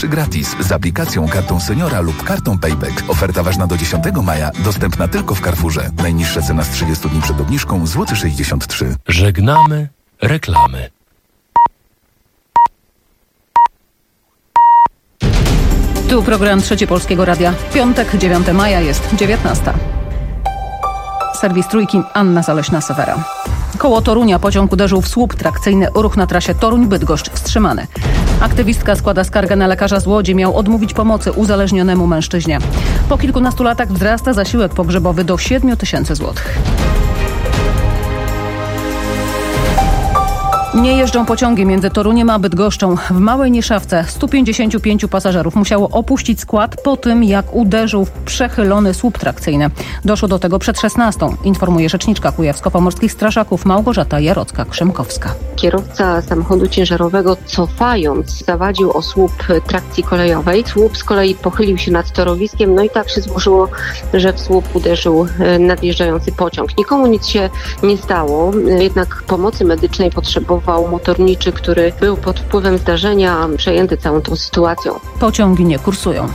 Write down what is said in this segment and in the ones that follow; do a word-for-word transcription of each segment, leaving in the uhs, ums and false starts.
trzy gratis z aplikacją, kartą seniora lub kartą Payback. Oferta ważna do dziesiątego maja, dostępna tylko w Carrefourze. Najniższa cena z trzydziestu dni przed obniżką złoty sześćdziesiąt trzy. Żegnamy reklamy. Tu program Trzeci Polskiego Radia. Piątek, dziewiątego maja, jest dziewiętnasta. Serwis Trójki, Anna Zaleśna-Sewera. Koło Torunia pociąg uderzył w słup trakcyjny. Ruch na trasie Toruń-Bydgoszcz wstrzymany. Aktywistka składa skargę na lekarza z Łodzi. Miał odmówić pomocy uzależnionemu mężczyźnie. Po kilkunastu latach wzrasta zasiłek pogrzebowy do siedmiu tysięcy złotych. Nie jeżdżą pociągi między Toruniem a Bydgoszczą. W Małej Nieszawce stu pięćdziesięciu pięciu pasażerów musiało opuścić skład po tym, jak uderzył w przechylony słup trakcyjny. Doszło do tego przed szesnastą, informuje rzeczniczka Kujawsko-Pomorskich Strażaków Małgorzata Jarocka-Krzemkowska. Kierowca samochodu ciężarowego, cofając, zawadził o słup trakcji kolejowej. Słup z kolei pochylił się nad torowiskiem, no i tak się złożyło, że w słup uderzył nadjeżdżający pociąg. Nikomu nic się nie stało, jednak pomocy medycznej potrzebował motorniczy, który był pod wpływem zdarzenia, przejęty całą tą sytuacją. Pociągi nie kursują.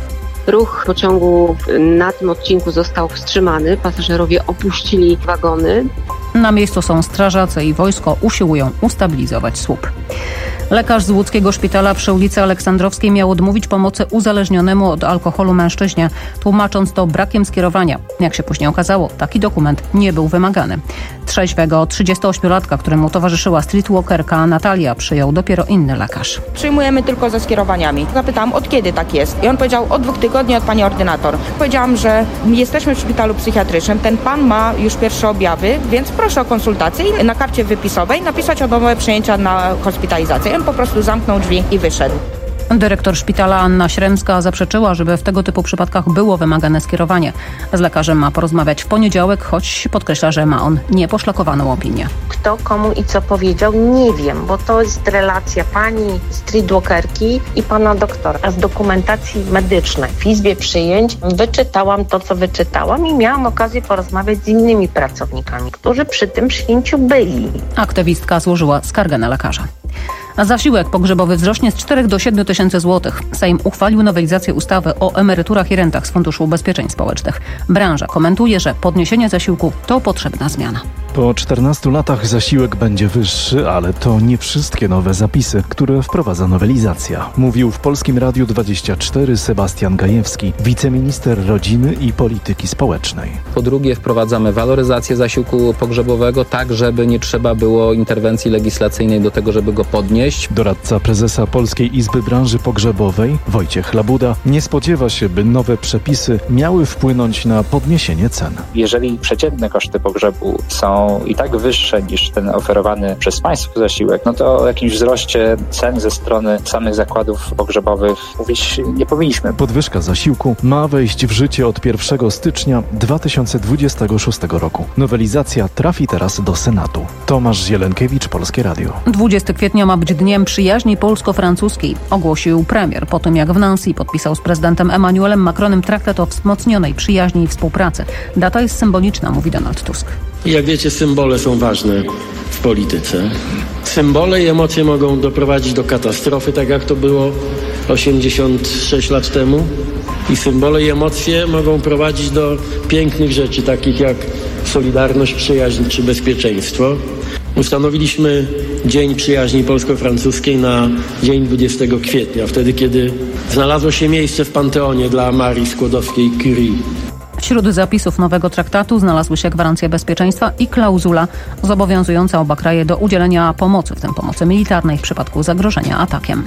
Ruch pociągu na tym odcinku został wstrzymany. Pasażerowie opuścili wagony. Na miejscu są strażacy i wojsko, usiłują ustabilizować słup. Lekarz z łódzkiego szpitala przy ulicy Aleksandrowskiej miał odmówić pomocy uzależnionemu od alkoholu mężczyźnie, tłumacząc to brakiem skierowania. Jak się później okazało, taki dokument nie był wymagany. Trzeźwego trzydziestoośmiolatka, któremu towarzyszyła streetwalkerka Natalia, przyjął dopiero inny lekarz. Przyjmujemy tylko ze skierowaniami. Zapytałam, od kiedy tak jest? I on powiedział, od dwóch tygodni od pani ordynator. Powiedziałam, że jesteśmy w szpitalu psychiatrycznym, ten pan ma już pierwsze objawy, więc proszę o konsultację i na karcie wypisowej napisać odmowę przyjęcia na hospitalizację. On po prostu zamknął drzwi i wyszedł. Dyrektor szpitala Anna Śremska zaprzeczyła, żeby w tego typu przypadkach było wymagane skierowanie. Z lekarzem ma porozmawiać w poniedziałek, choć podkreśla, że ma on nieposzlakowaną opinię. Kto komu i co powiedział, nie wiem, bo to jest relacja pani streetwalkerki i pana doktora. A z dokumentacji medycznej w izbie przyjęć wyczytałam to, co wyczytałam i miałam okazję porozmawiać z innymi pracownikami, którzy przy tym przyjęciu byli. Aktywistka złożyła skargę na lekarza. A zasiłek pogrzebowy wzrośnie z czterech do siedmiu tysięcy złotych. Sejm uchwalił nowelizację ustawy o emeryturach i rentach z Funduszu Ubezpieczeń Społecznych. Branża komentuje, że podniesienie zasiłku to potrzebna zmiana. Po czternastu latach zasiłek będzie wyższy, ale to nie wszystkie nowe zapisy, które wprowadza nowelizacja. Mówił w Polskim Radiu dwadzieścia cztery Sebastian Gajewski, wiceminister rodziny i polityki społecznej. Po drugie, wprowadzamy waloryzację zasiłku pogrzebowego, tak żeby nie trzeba było interwencji legislacyjnej do tego, żeby go podnieść. Doradca prezesa Polskiej Izby Branży Pogrzebowej, Wojciech Labuda, nie spodziewa się, by nowe przepisy miały wpłynąć na podniesienie cen. Jeżeli przeciętne koszty pogrzebu są i tak wyższe niż ten oferowany przez państwo zasiłek, no to o jakimś wzroście cen ze strony samych zakładów pogrzebowych mówić nie powinniśmy. Podwyżka zasiłku ma wejść w życie od pierwszego stycznia dwa tysiące dwudziestego szóstego roku. Nowelizacja trafi teraz do Senatu. Tomasz Zielenkiewicz, Polskie Radio. dwudziestego kwietnia ma być dniem przyjaźni polsko-francuskiej, ogłosił premier po tym, jak w Nancy podpisał z prezydentem Emmanuelem Macronem traktat o wzmocnionej przyjaźni i współpracy. Data jest symboliczna, mówi Donald Tusk. Jak wiecie, symbole są ważne w polityce. Symbole i emocje mogą doprowadzić do katastrofy, tak jak to było osiemdziesiąt sześć lat temu. I symbole i emocje mogą prowadzić do pięknych rzeczy, takich jak solidarność, przyjaźń czy bezpieczeństwo. Ustanowiliśmy Dzień Przyjaźni Polsko-Francuskiej na dzień dwudziestego kwietnia, wtedy kiedy znalazło się miejsce w Panteonie dla Marii Skłodowskiej-Curie. Wśród zapisów nowego traktatu znalazły się gwarancja bezpieczeństwa i klauzula zobowiązująca oba kraje do udzielenia pomocy, w tym pomocy militarnej w przypadku zagrożenia atakiem.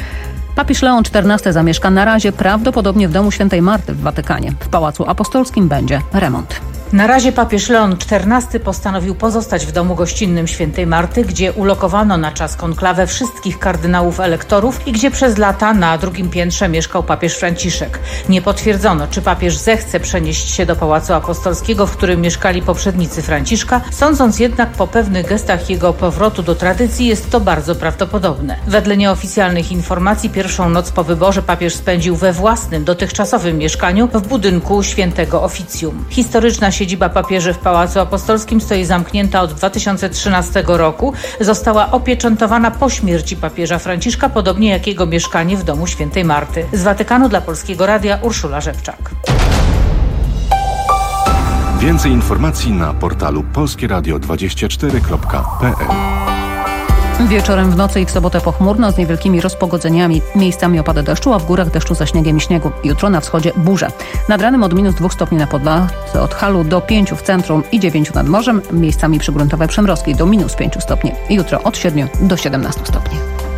Papież Leon czternasty zamieszka na razie prawdopodobnie w domu Świętej Marty w Watykanie. W Pałacu Apostolskim będzie remont. Na razie papież Leon czternasty postanowił pozostać w domu gościnnym Świętej Marty, gdzie ulokowano na czas konklawę wszystkich kardynałów elektorów i gdzie przez lata na drugim piętrze mieszkał papież Franciszek. Nie potwierdzono, czy papież zechce przenieść się do Pałacu Apostolskiego, w którym mieszkali poprzednicy Franciszka. Sądząc jednak po pewnych gestach jego powrotu do tradycji, jest to bardzo prawdopodobne. Wedle nieoficjalnych informacji pierwszą noc po wyborze papież spędził we własnym, dotychczasowym mieszkaniu w budynku Świętego Oficjum. Historyczna sieć siedziba papieży w Pałacu Apostolskim stoi zamknięta od dwa tysiące trzynastego roku. Została opieczętowana po śmierci papieża Franciszka, podobnie jak jego mieszkanie w domu świętej Marty. Z Watykanu dla Polskiego Radia Urszula Rzepczak. Więcej informacji na portalu polskie radio dwadzieścia cztery kropka p l. Wieczorem w nocy i w sobotę pochmurno z niewielkimi rozpogodzeniami. Miejscami opady deszczu, a w górach deszczu ze śniegiem i śniegu. Jutro na wschodzie burze. Nad ranem od minus dwóch stopni na Podlasie, od Halu do pięciu w centrum i dziewięciu nad morzem. Miejscami przygruntowe przymrozki do minus pięciu stopni. Jutro od siedmiu do siedemnastu stopni.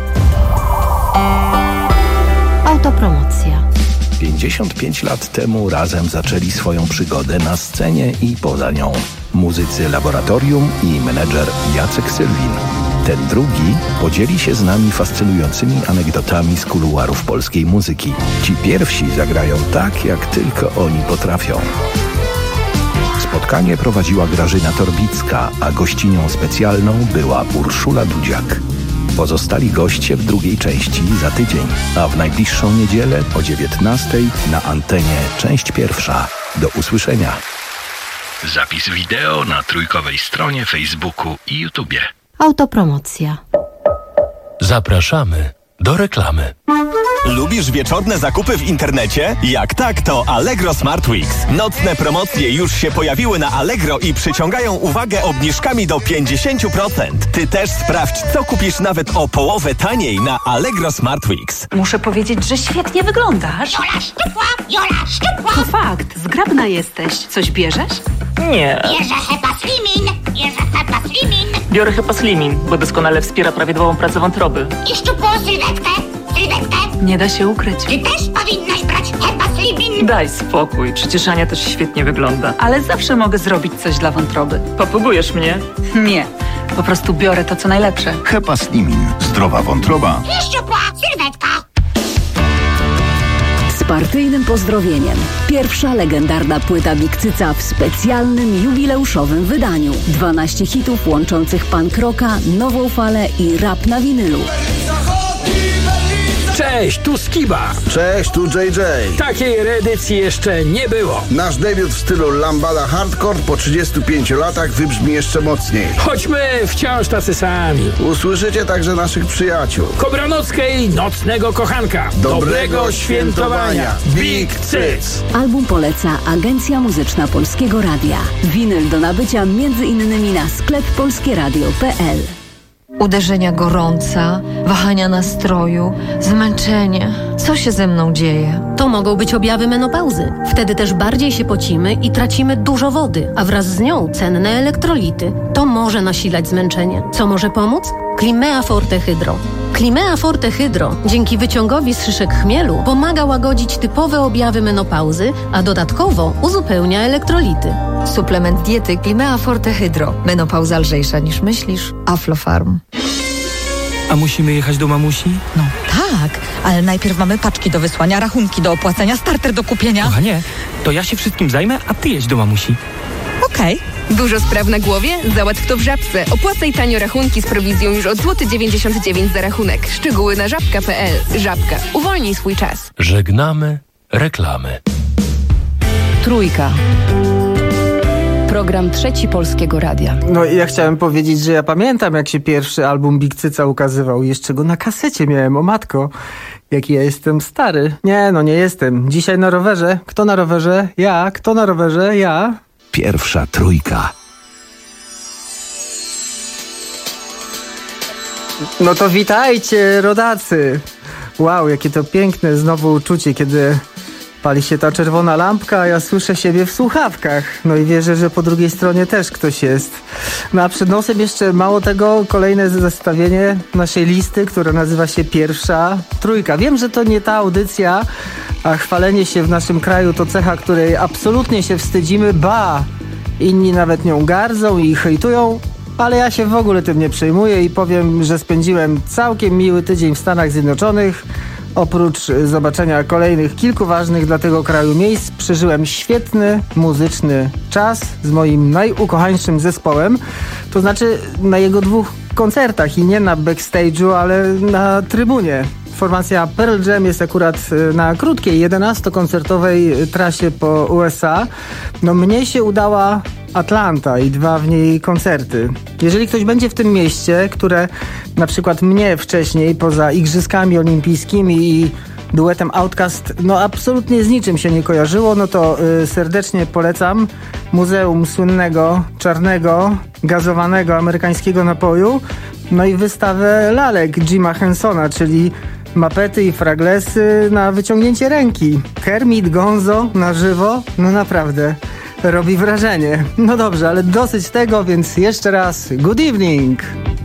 Autopromocja. pięćdziesiąt pięć lat temu razem zaczęli swoją przygodę na scenie i poza nią. Muzycy Laboratorium i menedżer Jacek Sylwin. Ten drugi podzieli się z nami fascynującymi anegdotami z kuluarów polskiej muzyki. Ci pierwsi zagrają tak, jak tylko oni potrafią. Spotkanie prowadziła Grażyna Torbicka, a gościnią specjalną była Urszula Dudziak. Pozostali goście w drugiej części za tydzień, a w najbliższą niedzielę o dziewiętnastej na antenie część pierwsza. Do usłyszenia. Zapis wideo na trójkowej stronie Facebooku i YouTubie. Autopromocja. Zapraszamy do reklamy. Lubisz wieczorne zakupy w internecie? Jak tak, to Allegro Smart Weeks. Nocne promocje już się pojawiły na Allegro i przyciągają uwagę obniżkami do pięćdziesiąt procent. Ty też sprawdź, co kupisz nawet o połowę taniej na Allegro Smart Weeks. Muszę powiedzieć, że świetnie wyglądasz. Jola szczupła, Jola szczupła. To fakt, zgrabna jesteś. Coś bierzesz? Nie. Bierze Hepa Slimin, bierze Hepa Slimin. Biorę Hepa Slimin, bo doskonale wspiera prawidłową pracę wątroby. I szczupłą sylwetkę, sylwetkę. Nie da się ukryć. Ty też powinnaś brać Hepa Slimin. Daj spokój, przecież Ania też świetnie wygląda. Ale zawsze mogę zrobić coś dla wątroby. Popróbujesz mnie? Nie, po prostu biorę to, co najlepsze. Hepa Slimin. Zdrowa wątroba. I szczupła sylwetka. Z partyjnym pozdrowieniem. Pierwsza legendarna płyta Big Cyca w specjalnym, jubileuszowym wydaniu. dwanaście hitów łączących punk rocka, nową falę i rap na winylu. Cześć, tu Skiba. Cześć, tu J J. Takiej reedycji jeszcze nie było. Nasz debiut w stylu lambada hardcore po trzydziestu pięciu latach wybrzmi jeszcze mocniej. Choćmy wciąż tacy sami. Usłyszycie także naszych przyjaciół. Kobranockiej Nocnego Kochanka. Dobrego, Dobrego świętowania. Big Cyc. Album poleca Agencja Muzyczna Polskiego Radia. Winyl do nabycia między innymi na sklep polskieradio kropka p l. Uderzenia gorąca, wahania nastroju, zmęczenie. Co się ze mną dzieje? To mogą być objawy menopauzy. Wtedy też bardziej się pocimy i tracimy dużo wody, a wraz z nią cenne elektrolity. To może nasilać zmęczenie. Co może pomóc? Climea Forte Hydro. Climea Forte Hydro dzięki wyciągowi z szyszek chmielu pomaga łagodzić typowe objawy menopauzy, a dodatkowo uzupełnia elektrolity. Suplement diety Climea Forte Hydro. Menopauza lżejsza niż myślisz. Aflofarm. A musimy jechać do mamusi? No tak, ale najpierw mamy paczki do wysłania, rachunki do opłacenia, starter do kupienia. Kochanie, to ja się wszystkim zajmę, a ty jedź do mamusi. Okej. Okay. Dużo spraw na głowie? Załatw to w Żabce. Opłacaj tanio rachunki z prowizją już od złoty dziewięćdziesiąt dziewięć za rachunek. Szczegóły na żabka kropka p l. Żabka. Uwolnij swój czas. Żegnamy reklamy. Trójka. Program Trzeci Polskiego Radia. No i ja chciałem powiedzieć, że ja pamiętam, jak się pierwszy album Big Cyca ukazywał. Jeszcze go na kasecie miałem, o matko. Jaki ja jestem stary. Nie, no nie jestem. Dzisiaj na rowerze. Kto na rowerze? Ja. Kto na rowerze? Ja. Pierwsza trójka. No to witajcie, rodacy. Wow, jakie to piękne znowu uczucie, kiedy pali się ta czerwona lampka, a ja słyszę siebie w słuchawkach. No i wierzę, że po drugiej stronie też ktoś jest. No a przed nosem jeszcze mało tego, kolejne zestawienie naszej listy, która nazywa się Pierwsza Trójka. Wiem, że to nie ta audycja, a chwalenie się w naszym kraju to cecha, której absolutnie się wstydzimy, ba! Inni nawet nią gardzą i hejtują, ale ja się w ogóle tym nie przejmuję i powiem, że spędziłem całkiem miły tydzień w Stanach Zjednoczonych. Oprócz zobaczenia kolejnych kilku ważnych dla tego kraju miejsc, przeżyłem świetny muzyczny czas z moim najukochańszym zespołem, to znaczy na jego dwóch koncertach i nie na backstage'u, ale na trybunie. formacja Pearl Jam jest akurat na krótkiej, jedenastokoncertowej trasie po U S A. No mnie się udała Atlanta i dwa w niej koncerty. Jeżeli ktoś będzie w tym mieście, które na przykład mnie wcześniej, poza Igrzyskami Olimpijskimi i duetem Outkast, no absolutnie z niczym się nie kojarzyło, no to y, serdecznie polecam Muzeum Słynnego, Czarnego, Gazowanego Amerykańskiego Napoju, no i wystawę lalek Jima Hensona, czyli mapety i fraglesy na wyciągnięcie ręki. Kermit, Gonzo na żywo, no naprawdę robi wrażenie. No dobrze, ale dosyć tego, więc jeszcze raz good evening!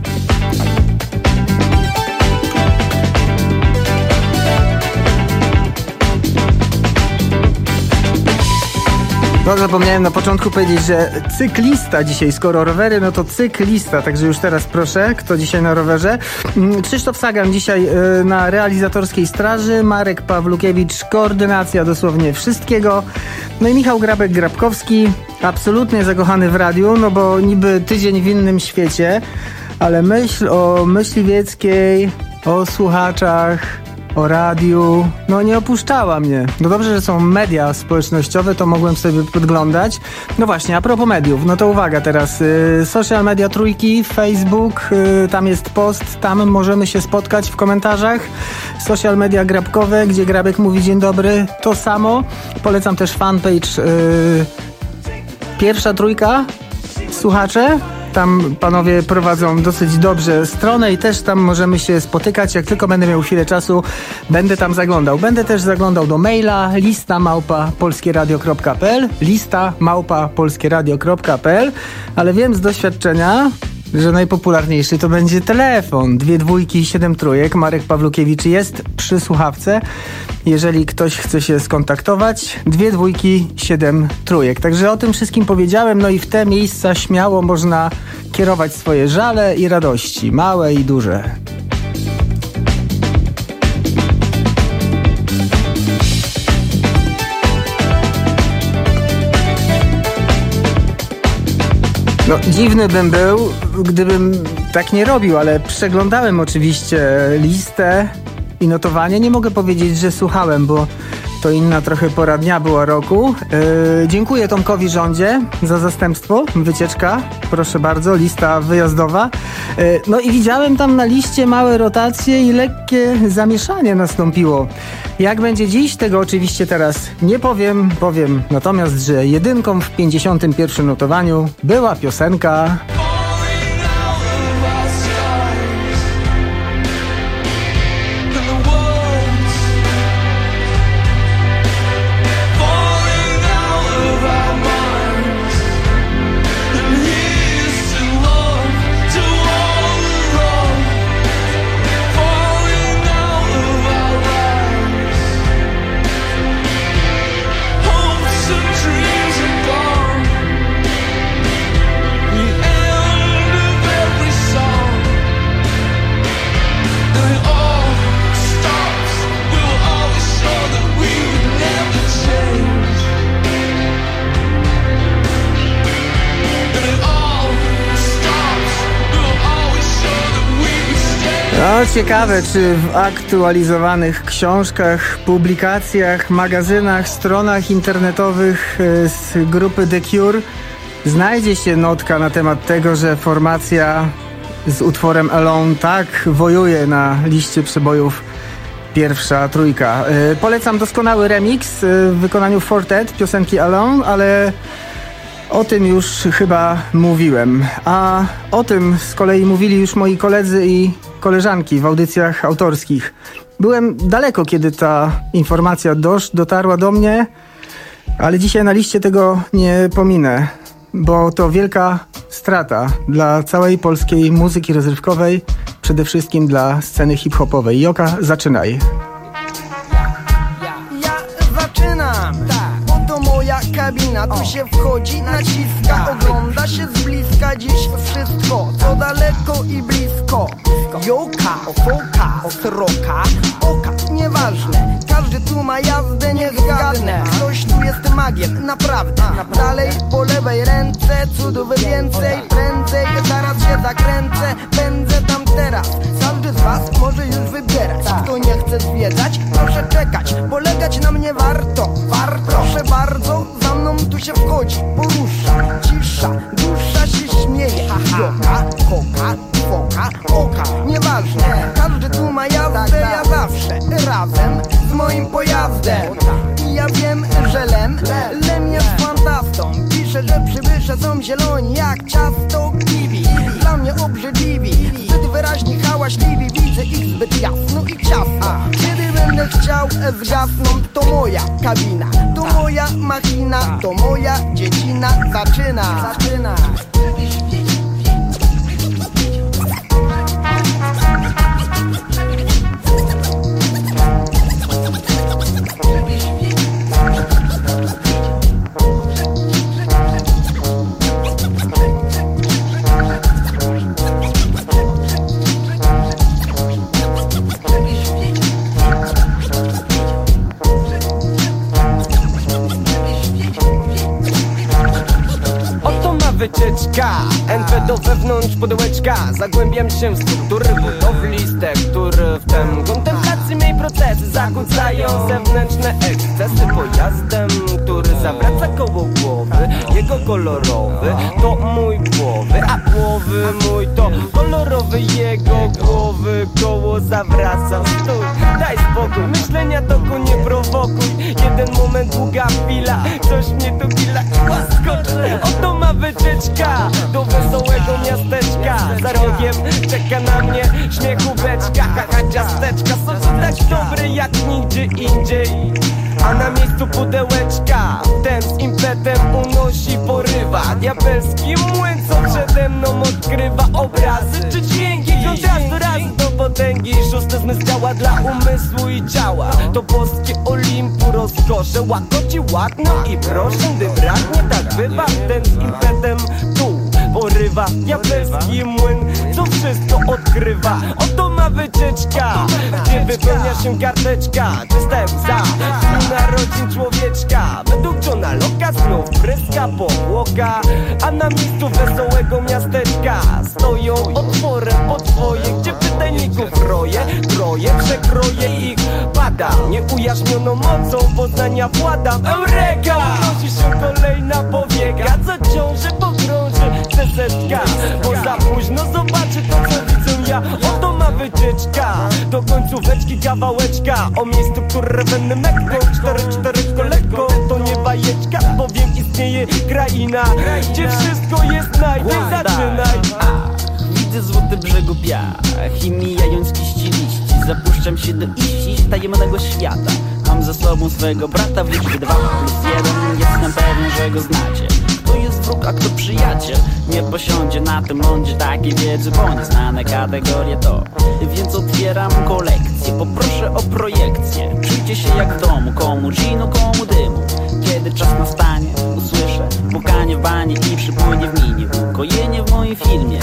No zapomniałem na początku powiedzieć, że cyklista dzisiaj, skoro rowery, no to cyklista, także już teraz proszę, kto dzisiaj na rowerze. Krzysztof Sagan dzisiaj y, na realizatorskiej straży, Marek Pawlukiewicz, koordynacja dosłownie wszystkiego, no i Michał Grabek-Grabkowski, absolutnie zakochany w radiu, no bo niby tydzień w innym świecie, ale myśl o myśliwieckiej, o słuchaczach, o radiu, no nie opuszczała mnie. No dobrze, że są media społecznościowe, to mogłem sobie podglądać. No właśnie, a propos mediów, no to uwaga teraz. Y, social media Trójki, Facebook, y, tam jest post, tam możemy się spotkać w komentarzach. Social media Grabkowe, gdzie Grabek mówi dzień dobry, to samo. Polecam też fanpage y, Pierwsza Trójka, słuchacze. Tam panowie prowadzą dosyć dobrze stronę i też tam możemy się spotykać. Jak tylko będę miał chwilę czasu, będę tam zaglądał. Będę też zaglądał do maila lista małpa polskieradio kropka p l lista małpa polskieradio kropka p l, ale wiem z doświadczenia, że najpopularniejszy to będzie telefon. Dwie dwójki i siedem trójek. Marek Pawlukiewicz jest przy słuchawce. Jeżeli ktoś chce się skontaktować, dwie dwójki, siedem trójek. Także o tym wszystkim powiedziałem, no i w te miejsca śmiało można kierować swoje żale i radości, małe i duże. No, dziwny bym był, gdybym tak nie robił, ale przeglądałem oczywiście listę i notowanie. Nie mogę powiedzieć, że słuchałem, bo to inna trochę pora dnia była roku. Yy, dziękuję Tomkowi Rządzie za zastępstwo. Wycieczka, proszę bardzo, lista wyjazdowa. Yy, no i widziałem tam na liście małe rotacje i lekkie zamieszanie nastąpiło. Jak będzie dziś, tego oczywiście teraz nie powiem. Powiem natomiast, że jedynką w pięćdziesiątym pierwszym notowaniu była piosenka... No ciekawe, czy w aktualizowanych książkach, publikacjach, magazynach, stronach internetowych z grupy The Cure znajdzie się notka na temat tego, że formacja z utworem Alone tak wojuje na liście przebojów Pierwsza Trójka. Yy, polecam doskonały remix w wykonaniu Fortet piosenki Alone, ale o tym już chyba mówiłem. A o tym z kolei mówili już moi koledzy i koleżanki w audycjach autorskich. Byłem daleko, kiedy ta informacja dosz, dotarła do mnie, ale dzisiaj na liście tego nie pominę, bo to wielka strata dla całej polskiej muzyki rozrywkowej, przede wszystkim dla sceny hip-hopowej. Joka, zaczynaj. Ja zaczynam, tak. Oto moja kabina, tu się wchodzi, naciska, ogląda się z bliska dziś wszystko, co daleko i blisko. Joka, ofoka, osroka, oka, nieważne, każdy tu ma jazdę, nie zgadnę. Ktoś tu jest magiem, naprawdę. Dalej po lewej ręce, cudów więcej, prędzej, zaraz się zakręcę, pędzę tam teraz. Każdy z was może już wybierać, kto nie chce nie warto, warto. Proszę bardzo, za mną tu się wchodzi, porusza, cisza, dusza się śmieje. Joka, koka, foka, oka, nieważne, każdy tu ma jazdę, ja zawsze razem z moim pojazdem. I ja wiem, że Lem, Lem jest fantastą. Pisze, że przybysze są zieloni jak ciasto kiwi. Dla mnie obrzydliwi, zbyt wyraźnie hałaśliwi. Widzę ich zbyt jasno i ciasno. Kiedy będę chciał zgasnąć, to moja kabina, to moja machina, to moja dziecina zaczyna, zaczyna. Wycieczka, N P do wewnątrz pudełeczka. Zagłębiam się w struktury budowli, z tektury w tem. Kontemplacji mej procesy zakłócają zewnętrzne ekscesy. Pojazdem, który zawraca koło głowy. Jego kolorowy to mój głowy, a głowy mój to kolorowy jego głowy. Koło zawraca, stój, daj spokój. Myślenia toku nie prowokuj. Jeden moment, długa chwila, coś mnie tu gila i łaskoczy. Oto ma wycieczka do wesołego miasteczka. Za rogiem czeka na mnie śmiechóweczka. Haha, ciasteczka są tu tak dobre jak nigdzie indziej. A na miejscu pudełeczka ten z impetem unosi, porywa. Diabelski młyn, co przede mną odkrywa obrazy czy dźwięki kontrastu razy do potęgi. Szósty zmysł działa dla umysłu i ciała. To boskie Olimpu rozkosze łagodzi ładno i proszę, gdy braknie, tak bywa. Ten z impetem tu porywa. Diabelski młyn, co wszystko odkrywa. Oto ma wycieczka, gdzie wypełnia się karteczka. Czyste łza narodzin człowieczka. Według Johna Locke'a znów pryska powłoka. A na miejscu wesołego miasteczka stoją otworem potwoje, gdzie pytajników roje, troje, przekroje ich pada. Nieujaśnioną mocą poznania władam. Eureka! Unosi się kolejna powieka, co ciąży pogrąży sesetka. Bo za późno zobaczy to, co widzę ja. Oto ma wycieczka do końcóweczki kawałeczka. O miejscu, które będę mekką. Cztery, cztereczko lekko, to nie bajeczka, bowiem istnieje kraina, gdzie wszystko jest naj, więc zaczynaj. Widzę złoty brzegu piach i mijając kiści liści, zapuszczam się do iści tajemnego świata. Mam ze sobą swego brata w liczbie dwa plus jeden. Jestem pewien, że go znacie. Kto jest wróg, a kto przyjaciel? Nie posiądzie na tym lądzie takiej wiedzy, bo nieznane kategorie to. Więc otwieram kolekcję, poproszę o projekcję. Czujcie się jak w domu, komu ginu, komu dymu. Kiedy czas nastanie, usłyszę pukanie w banie i przypłynie w minie ukojenie w moim filmie.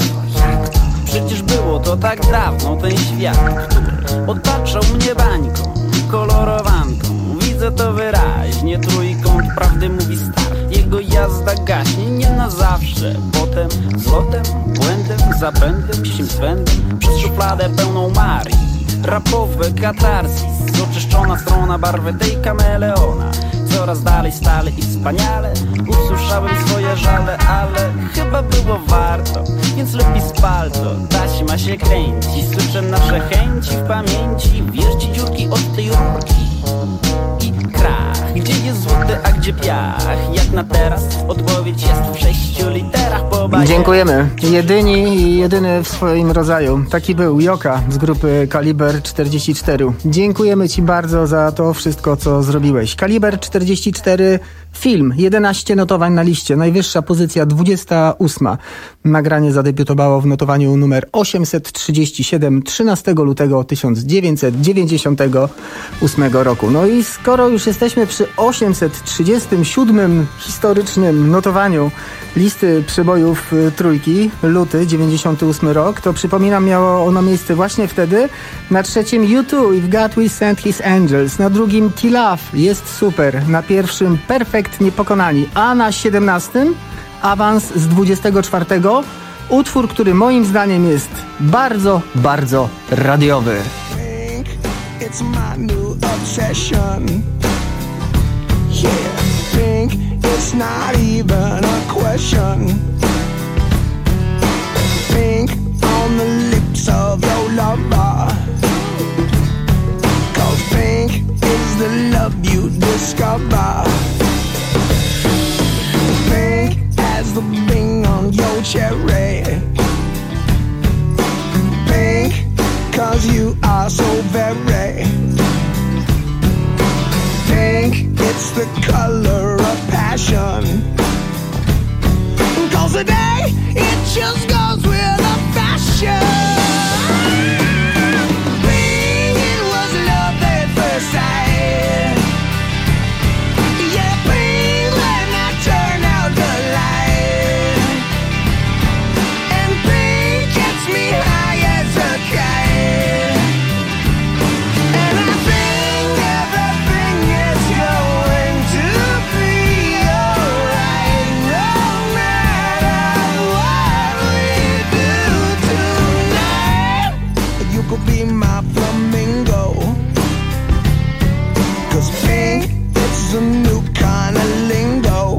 Przecież było to tak dawno, ten świat, który otaczał mnie bańką, kolorowanką. Widzę to wyraźnie, trójkąt prawdy mówi start. Jego jazda gaśnie nie na zawsze. Potem zlotem, błędem, zapędem, sim swędem przez szufladę pełną Marii. Rapowe katarsis, oczyszczona strona barwy tej kameleona. Coraz dalej stale i wspaniale usłyszałem swoje żale, ale chyba było warto, więc lepiej spal to. Taśma się kręci, słyszę nasze chęci w pamięci. Wierzcie dziurki od tej rurki i krach. Gdzie jest złoty, a gdzie piach? Jak na teraz odpowiedź jest w sześciu literach po bajerach. Dziękujemy. Jedyni i jedyny w swoim rodzaju. Taki był Joka z grupy Kaliber czterdzieści cztery. Dziękujemy Ci bardzo za to wszystko, co zrobiłeś. Kaliber czterdzieści cztery, film, jedenaście notowań na liście, najwyższa pozycja dwudziesta ósma. Nagranie zadebiutowało w notowaniu numer osiemset trzydzieści siedem trzynastego lutego tysiąc dziewięćset dziewięćdziesiątego ósmego roku. No i skoro już jesteśmy przy osiemset trzydziestym siódmym historycznym notowaniu listy przebojów trójki, luty dziewięćdziesiąty ósmy rok, to przypominam, miało ono miejsce właśnie wtedy. Na trzecim U two, If God We Sent His Angels, na drugim T-Love, Jest Super, na pierwszym Perfect, Niepokonani, a na siedemnastym awans z dwudziestego czwartego, utwór, który moim zdaniem jest bardzo, bardzo radiowy. It's my new obsession. Yeah, pink, it's not even a question. Pink on the lips of your lover. Cause pink is the love you discover. Pink as the bing on your cherry. Pink, cause you are so very. Pink, it's the color of passion. Cause today, it just goes with the fashion. Pink, it was love at first sight. Yeah, pink when I turn out the light. And pink gets me high as a kite. And I think everything is going to be alright. No matter what we do tonight, you could be my flamingo. Cause pink, it's a new kind of lingo.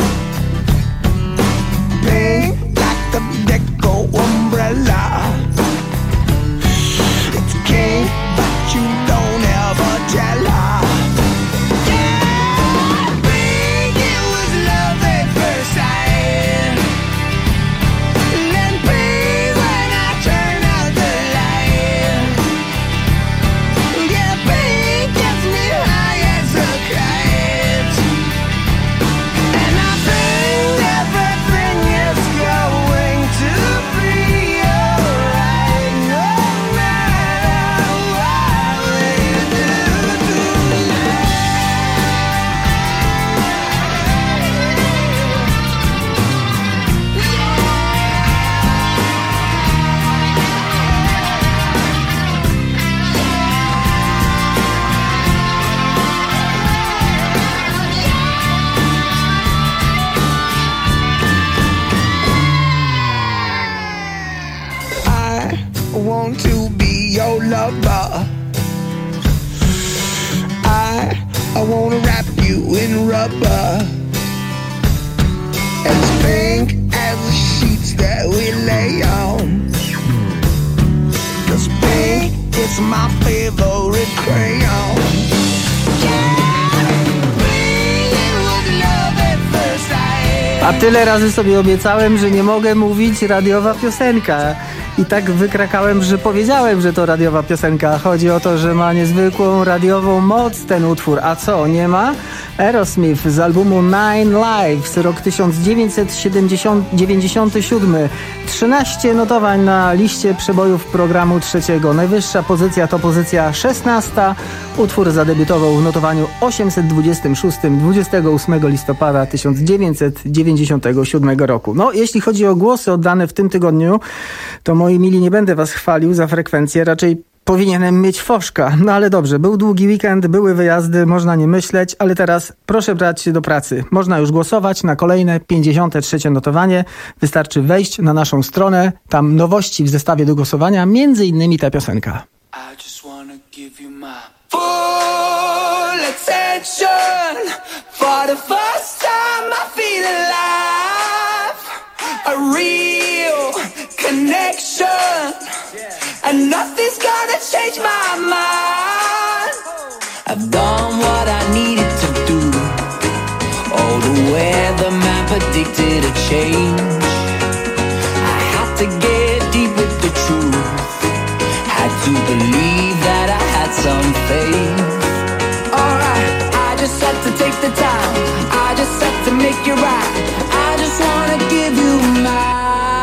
Pink, like the deco umbrella. It's king, but you don't ever tell her. Yeah, pink, it was love at first sight. Then pink when I turn out the light. Yeah, pink gets me high as a kite. And I think everything is going to be alright. No matter what we do tonight. I want to be your lover. I I wanna wrap you in rubber, as pink as the sheets that we lay on. Cause pink is my favorite crayon. A tyle razy sobie obiecałem, że nie mogę mówić radiowa piosenka. I tak wykrakałem, że powiedziałem, że to radiowa piosenka. Chodzi o to, że ma niezwykłą radiową moc ten utwór. A co, nie ma? Aerosmith z albumu Nine Lives, rok tysiąc dziewięćset dziewięćdziesiąty siódmy. trzynaście notowań na liście przebojów programu trzeciego. Najwyższa pozycja to pozycja szesnasta. Utwór zadebiutował w notowaniu osiemset dwudziestym szóstym dwudziestego ósmego listopada tysiąc dziewięćset dziewięćdziesiątego siódmego roku. No, jeśli chodzi o głosy oddane w tym tygodniu, to moi mili, nie będę was chwalił za frekwencję, raczej powinienem mieć foszka. No ale dobrze, był długi weekend, były wyjazdy, można nie myśleć, ale teraz proszę brać się do pracy. Można już głosować na kolejne pięćdziesiąte trzecie notowanie. Wystarczy wejść na naszą stronę, tam nowości w zestawie do głosowania, między innymi ta piosenka. I just wanna give you my full attention. For the first time I feel alive. A real connection. And nothing's gonna change my mind. I've done what I needed to do. Oh, the weatherman predicted a change. I had to get deep with the truth. Had to believe that I had some faith. Alright, I just had to take the time. I just had to make it right. I just wanna give you my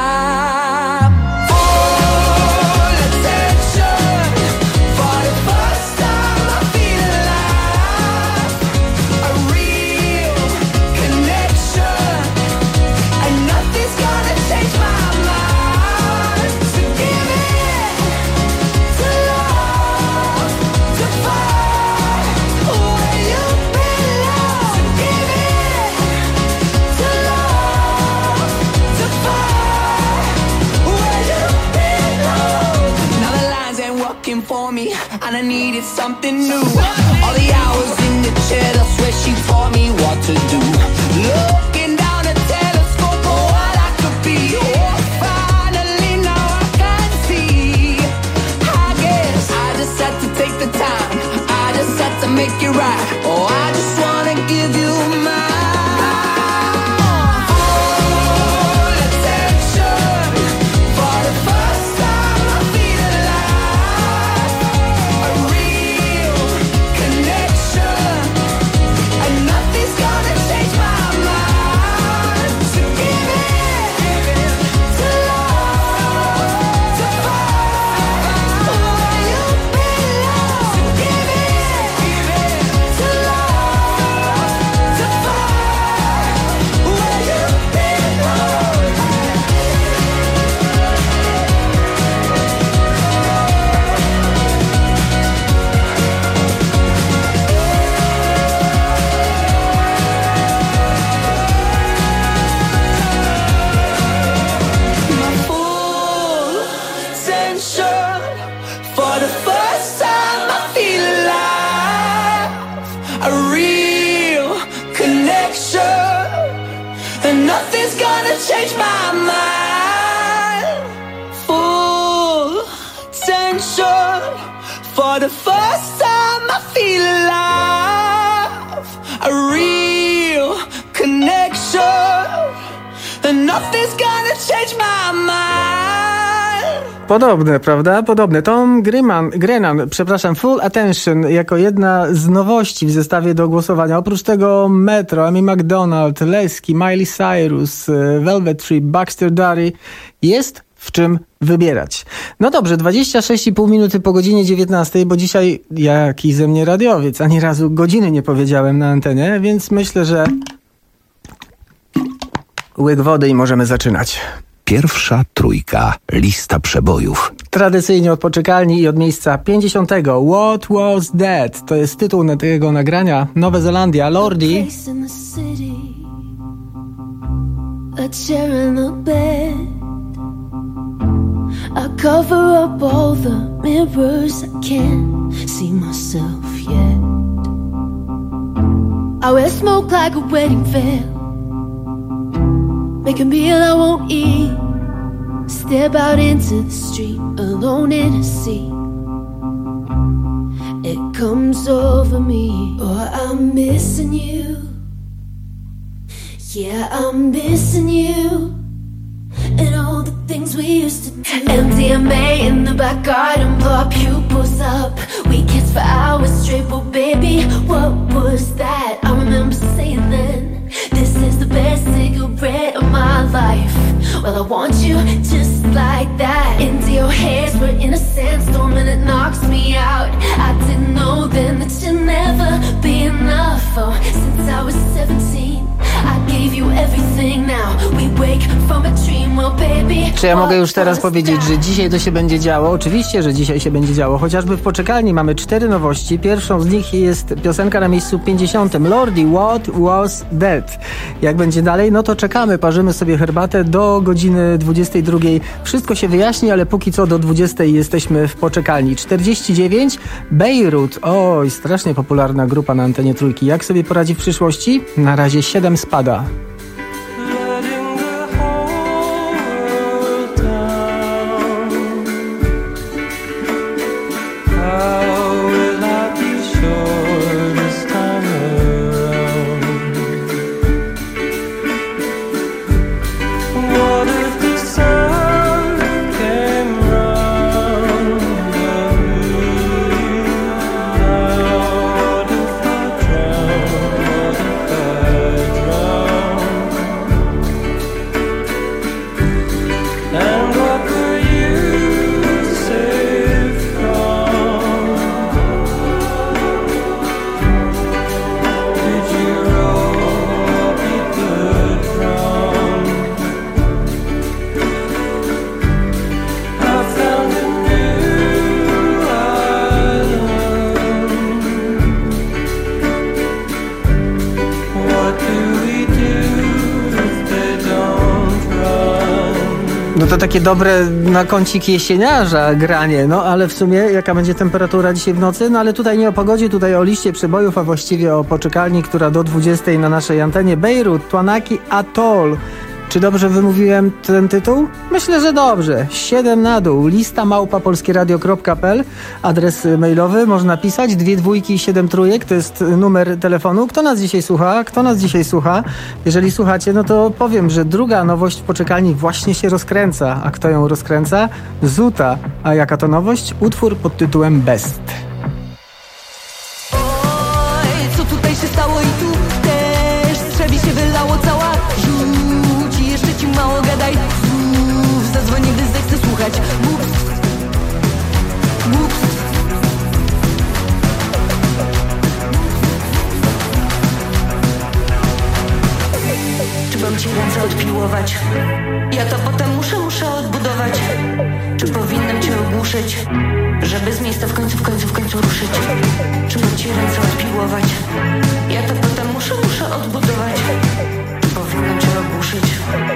for me, and I needed something new. All the hours in the chair, I swear she taught me Oh, I just wanna give you my full attention. For the first time I feel alive, a real connection, and nothing's gonna change my mind. So give it to love, to find where you belong. So give it to love, to find where you belong. My full attention. For the first time I feel alive, a real connection, and nothing's gonna change my mind. Full attention. For the first time I feel alive, a real connection, and nothing's gonna change my mind. Podobne, prawda? Podobne. Tom Grennan, Grennan, przepraszam, Full Attention jako jedna z nowości w zestawie do głosowania. Oprócz tego Metro, Amy McDonald, Leski, Miley Cyrus, Velvet Tree, Baxter Dury. Jest w czym wybierać. No dobrze, dwadzieścia sześć i pół minuty po godzinie dziewiętnastej, bo dzisiaj jaki ze mnie radiowiec, ani razu godziny nie powiedziałem na antenie, więc myślę, że łyk wody i możemy zaczynać. Pierwsza trójka, lista przebojów. Tradycyjnie od poczekalni i od miejsca pięćdziesiątego. What Was That? To jest tytuł tego nagrania. Nowa Zelandia, Lordi. A chair in the bed. I cover up all the mirrors. I can't see myself yet. I wear smoke like a wedding veil. Make a meal I won't eat. Step out into the street, alone in a sea. It comes over me. Oh, I'm missing you. Yeah, I'm missing you. And all the things we used to do. M D M A in the back garden, blow our pupils up. Weekends for hours straight, but baby, what was that? I remember saying then, this is the best cigarette of my life. Well, I want you just like that. Into your hairs, we're in a sandstorm and it knocks me out. I didn't know then that you'd never be enough. Oh, since I was seventeen, I gave you everything. Now we wake from a dream. Well, baby, Czy ja mogę już teraz powiedzieć, że dzisiaj to się będzie działo? Oczywiście, że dzisiaj się będzie działo. Chociażby w poczekalni mamy cztery nowości. Pierwszą z nich jest piosenka na miejscu pięćdziesiątym. Lordi, What Was That? Jak będzie dalej? No to czekamy, parzymy sobie herbatę do godziny dwudziestej drugiej. Wszystko się wyjaśni, ale póki co do dwudziestej jesteśmy w poczekalni. czterdzieści dziewięć, Beirut. Oj, strasznie popularna grupa na antenie trójki. Jak sobie poradzi w przyszłości? Na razie siedem spada. No to takie dobre na kącik jesieniarza granie, no ale w sumie jaka będzie temperatura dzisiaj w nocy? No ale tutaj nie o pogodzie, tutaj o liście przebojów, a właściwie o poczekalni, która do dwudziestej na naszej antenie. Beirut, Twanaki Atoll. Czy dobrze wymówiłem ten tytuł? Myślę, że dobrze. siedem na dół. Lista małpa polskieradio kropka p l. Adres mailowy. Można pisać. Dwie dwójki, siedem trójek. To jest numer telefonu. Kto nas dzisiaj słucha? Kto nas dzisiaj słucha? Jeżeli słuchacie, no to powiem, że druga nowość w poczekalni właśnie się rozkręca. A kto ją rozkręca? Zuta. A jaka to nowość? Utwór pod tytułem Best. Oj, co tutaj się stało i tu też strzebi się wylało cała rzuci, jeszcze ci mało gadaj. Znów zadzwonię, gdy zechcę słuchać. Ups, ups. Czy mam ci ręce odpiłować? Ja to potem muszę, muszę odbudować. Czy powinnam cię ogłuszyć, żeby z miejsca w końcu, w końcu, w końcu ruszyć? Czy mam ci ręce odpiłować? Ja to potem muszę, muszę odbudować. Czy powinnam cię ogłuszyć?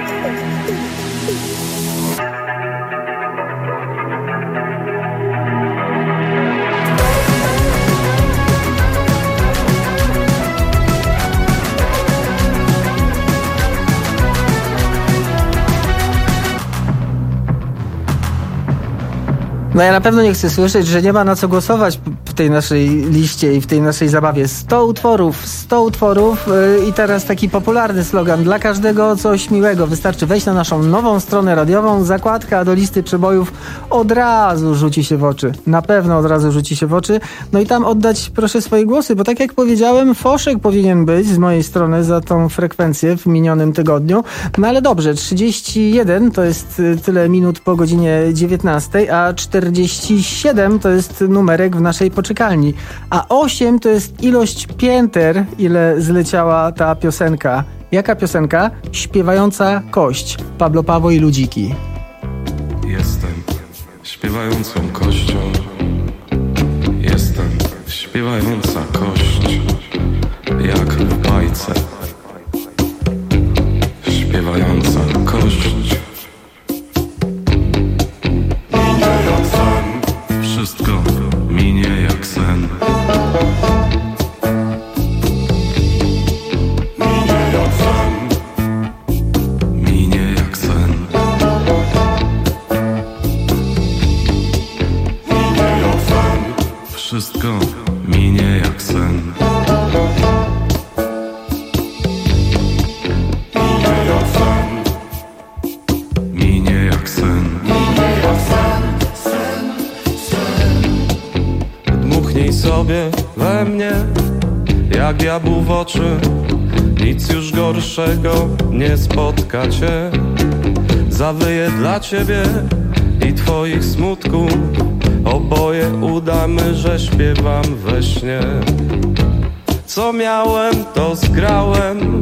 No ja na pewno nie chcę słyszeć, że nie ma na co głosować w tej naszej liście i w tej naszej zabawie. sto utworów, sto utworów yy, i teraz taki popularny slogan: dla każdego coś miłego. Wystarczy wejść na naszą nową stronę radiową, zakładka do listy przebojów od razu rzuci się w oczy. Na pewno od razu rzuci się w oczy. No i tam oddać proszę swoje głosy, bo tak jak powiedziałem, foszek powinien być z mojej strony za tą frekwencję w minionym tygodniu. No ale dobrze, trzydzieści jeden to jest tyle minut po godzinie dziewiętnastej, a czterdzieści siedem to jest numerek w naszej poczekalni, a osiem to jest ilość pięter, ile zleciała ta piosenka. Jaka piosenka? Śpiewająca kość. Pablo Pawo i Ludziki. Jestem śpiewającą kością. Jestem śpiewająca kość, jak w bajce. Śpiewająca kość. Wszystko minie jak sen. Minie jak sen. Wszystko minie jak sen. Minie jak sen. Dmuchnij sobie we mnie jak diabłu w oczy. Nic już gorszego nie spotka cię. Zawyję dla ciebie i twoich smutków. Oboje udamy, że śpiewam we śnie. Co miałem, to zgrałem.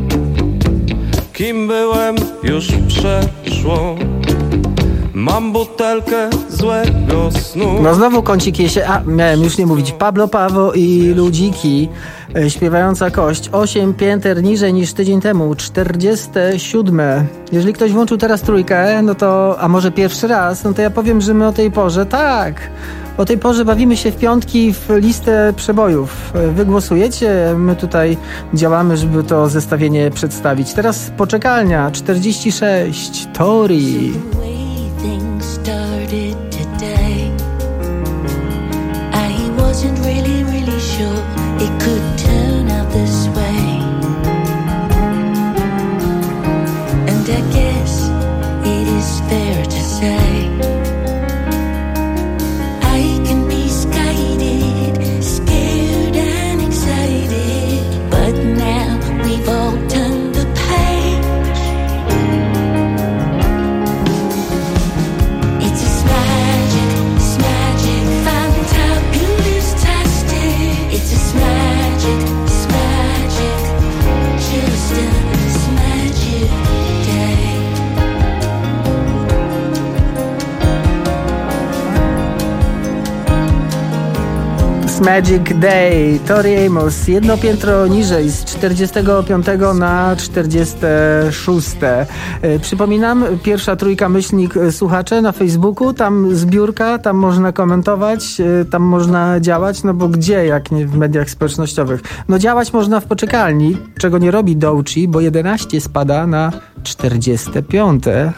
Kim byłem, już przeszło. Mam butelkę złego snu. No znowu kącik jesie... A, miałem już nie mówić. Pablo Pawo i Ludziki. Śpiewająca kość. Osiem pięter niżej niż tydzień temu. czterdzieste siódme. Jeżeli ktoś włączył teraz trójkę, no to... A może pierwszy raz, no to ja powiem, że my o tej porze... Tak! O tej porze bawimy się w piątki w listę przebojów. Wy głosujecie, my tutaj działamy, żeby to zestawienie przedstawić. Teraz poczekalnia. czterdzieści sześć. Tori. Started today. I wasn't really, really sure it could turn out this way. And I guess it is fair to say I can be skyed, scared and excited, but now we've all turned the page. Magic Day, Tori Amos, jedno piętro niżej, z czterdziestego piątego na czterdzieste szóste. Przypominam, pierwsza trójka myślnik słuchacze na Facebooku, tam zbiórka, tam można komentować, tam można działać, no bo gdzie jak nie w mediach społecznościowych? No działać można w poczekalni, czego nie robi Dołci, bo jedenaście spada na czterdzieste piąte.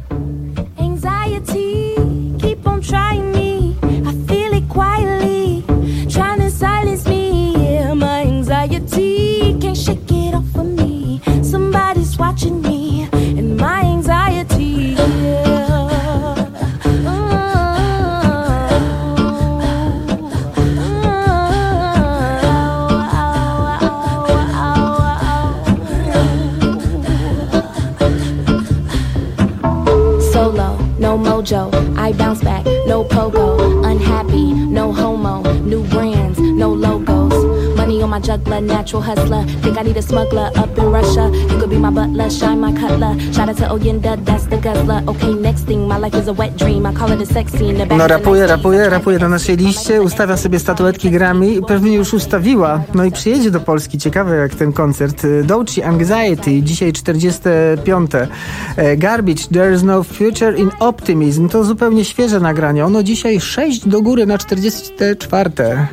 Watching me and my anxiety. Solo, no mojo, I bounce back, no pogo, unhappy, no homo, new brands, no logos. Money on my juggler, natural hustler. Think I need a smuggler up in Russia. You could be my butler, shine my cutler. Shout out to Oyenda, that's the guzzler. Okay, next thing, my life is a wet dream. I call it a sex scene. No rapuje, rapuje, rapuje na naszej liście. Ustawia sobie statuetki Grammy i pewnie już ustawiła. No i przyjedzie do Polski. Ciekawe jak ten koncert. Doechii, Anxiety, dzisiaj czterdzieste piąte. Garbage, There's No Future in Optimism. To zupełnie świeże nagranie. Ono dzisiaj sześć do góry na czterdzieste czwarte.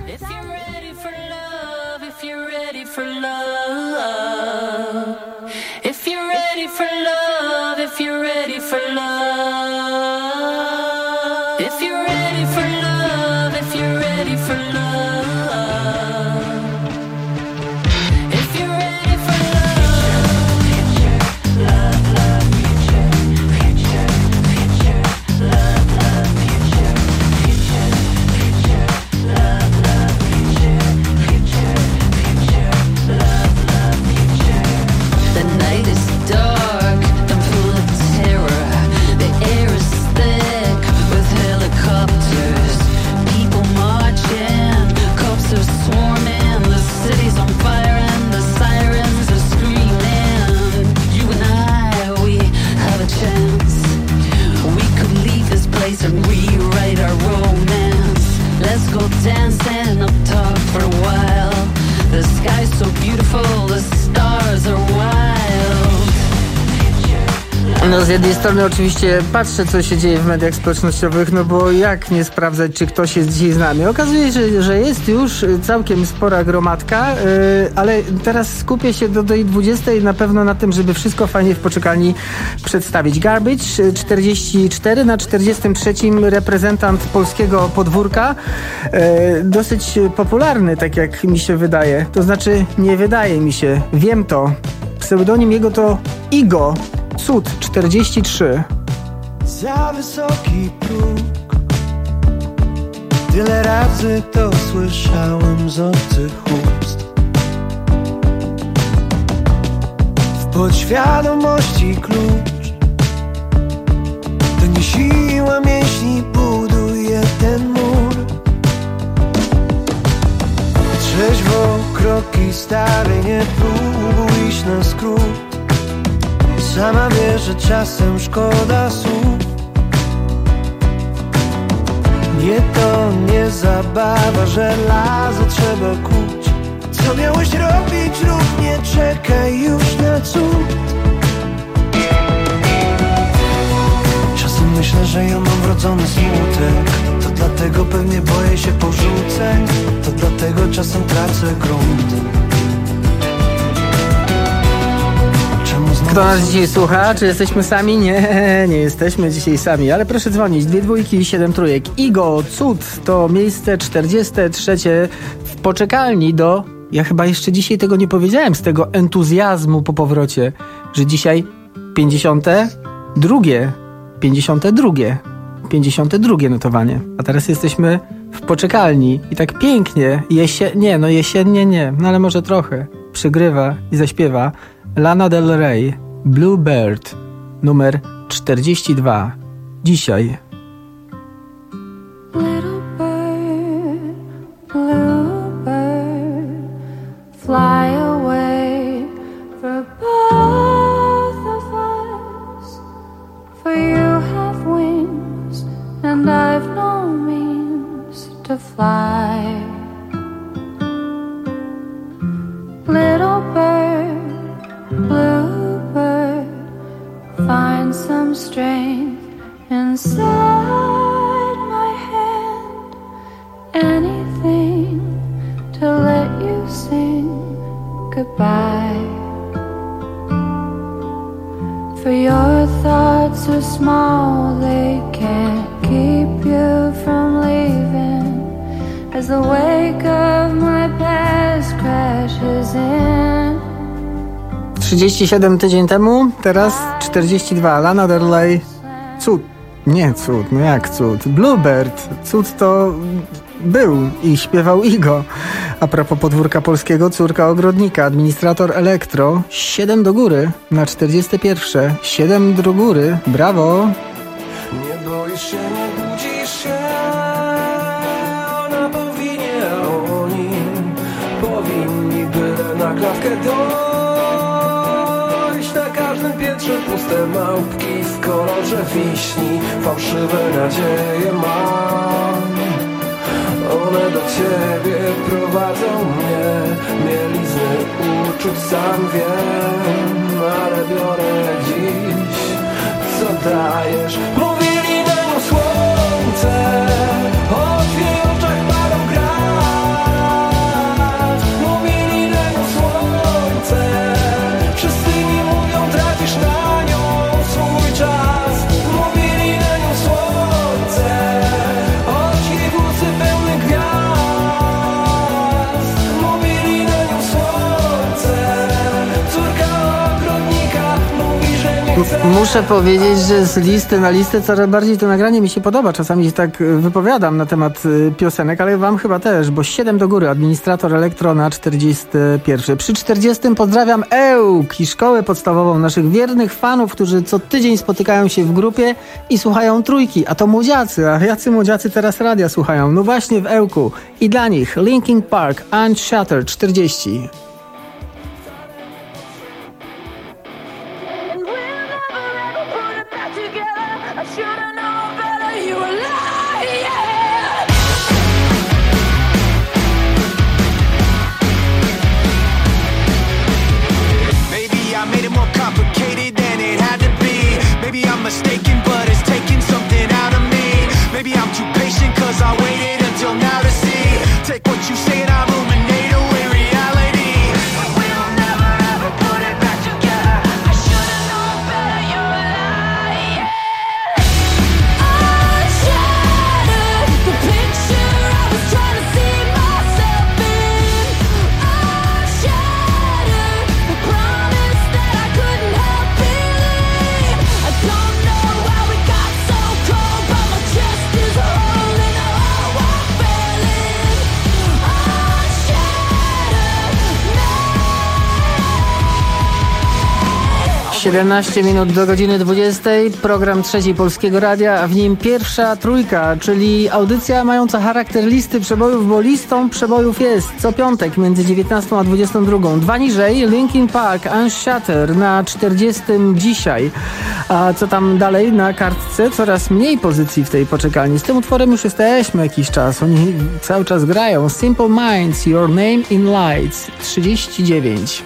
No z jednej strony oczywiście patrzę, co się dzieje w mediach społecznościowych, no bo jak nie sprawdzać, czy ktoś jest dzisiaj z nami. Okazuje się, że, że jest już całkiem spora gromadka, yy, ale teraz skupię się do tej dwudziestej na pewno na tym, żeby wszystko fajnie w poczekalni przedstawić. Garbage czterdzieści cztery na czterdziestym trzecim reprezentant polskiego podwórka, yy, dosyć popularny, tak jak mi się wydaje. To znaczy nie wydaje mi się, wiem to. Pseudonim jego to Igo. Cud czterdzieści trzy. Za wysoki próg. Tyle razy to słyszałem z obcych ust. W podświadomości klucz. To nie siła mięśni buduje ten mur. Trzeźwo kroki stawię, nie próbuj iść na skrót. Sama wie, że czasem szkoda słów. Nie to nie zabawa, żelazo trzeba kuć. Co miałeś robić, rób, nie czekaj już na cud. Czasem myślę, że ja mam wrodzony smutek. To dlatego pewnie boję się porzuceń. To dlatego czasem tracę grunt. Kto nas dzisiaj słucha? Czy jesteśmy sami? Nie, nie jesteśmy dzisiaj sami, ale proszę dzwonić. Dwie dwójki i siedem trójek. Igo, Cud to miejsce czterdzieste trzecie w poczekalni do... Ja chyba jeszcze dzisiaj tego nie powiedziałem, z tego entuzjazmu po powrocie, że dzisiaj pięćdziesiąte drugie, pięćdziesiąte drugie, pięćdziesiąte drugie notowanie. A teraz jesteśmy w poczekalni i tak pięknie, jesie... nie, no jesiennie nie, no ale może trochę, przygrywa i zaśpiewa Lana Del Rey, Bluebird, numer czterdzieści dwa. Dzisiaj. Little bird, bluebird, fly away for both of us. For you have wings and I've no means to fly. Little bird, bluebird, find some strength inside my hand. Anything to let you sing goodbye. For your thoughts are small, they can't keep you from leaving. As the wake of my past crashes in. trzydzieści siedem tydzień temu, teraz czterdzieści dwa. Lana Del Rey. Cud. Nie cud, no jak cud? Bluebird. Cud to był i śpiewał Igo. A propos podwórka polskiego, córka ogrodnika, administrator Elektro. siedem do góry na czterdzieste pierwsze. siedem do góry. Brawo. Nie boisz się, nie budzisz się. Ona powinie, oni powinni by na klatkę dojść. Na każdym piętrze puste małpki w kolorze wiśni. Fałszywe nadzieje mam. One do ciebie prowadzą mnie. Mielizny uczuć sam wiem. Ale biorę dziś, co dajesz. Mówili na nią słońce, o twych oczach parą grat. Mówili na nią słońce, wszyscy mi mówią, tracisz na nią swój czas. Mówili na nią słońce, choć jej włosy pełne gwiazd. Mówili na nią słońce, córka ogrodnika mówi, że nie chce. Muszę powiedzieć, że z listy na listę coraz bardziej to nagranie mi się podoba. Czasami się tak wypowiadam na temat piosenek, ale wam chyba też, bo siedem do góry, administrator Elektro na czterdzieste pierwsze. Przy czterdziestym pozdrawiam Ełk i szkołę podstawową naszych wiernych fanów, którzy co tydzień spotykają się w grupie i słuchają trójki. A to młodziacy, a jacy młodziacy teraz radia słuchają? No właśnie w Ełku. I dla nich Linkin Park, Unshattered czterdzieści. siedemnaście minut do godziny dwudziestej. Program Trzeciej Polskiego Radia, a w nim pierwsza trójka, czyli audycja mająca charakter listy przebojów, bo listą przebojów jest co piątek między dziewiętnastą a dwudziestą drugą. Dwa niżej Linkin Park, Unshattered na czterdziestym dzisiaj. A co tam dalej na kartce? Coraz mniej pozycji w tej poczekalni. Z tym utworem już jesteśmy jakiś czas. Oni cały czas grają. Simple Minds, Your Name in Lights, trzydzieści dziewięć.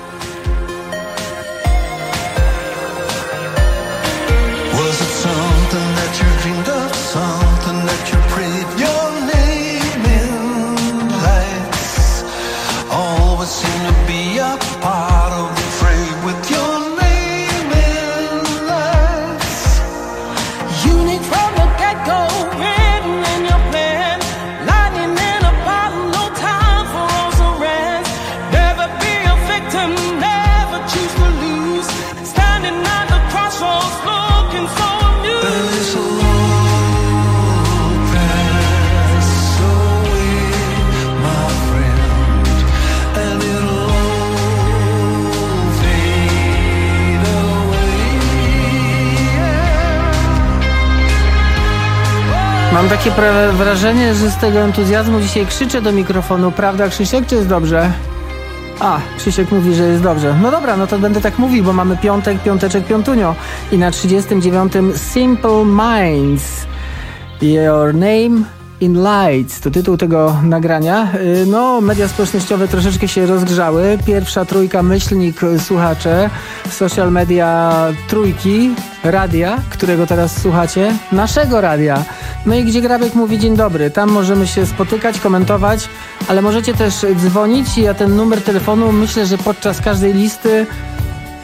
Mam takie pra- wrażenie, że z tego entuzjazmu dzisiaj krzyczę do mikrofonu. Prawda, Krzysiek, czy jest dobrze? A, Krzysiek mówi, że jest dobrze. No dobra, no to będę tak mówił, bo mamy piątek, piąteczek, piątunio. I na trzydziestym dziewiątym Simple Minds, Your Name in Lights to tytuł tego nagrania. No, media społecznościowe troszeczkę się rozgrzały. Pierwsza trójka, myślnik, słuchacze, social media trójki, radia, którego teraz słuchacie, naszego radia. No i gdzie Grabek mówi dzień dobry. Tam możemy się spotykać, komentować, ale możecie też dzwonić i ja ten numer telefonu myślę, że podczas każdej listy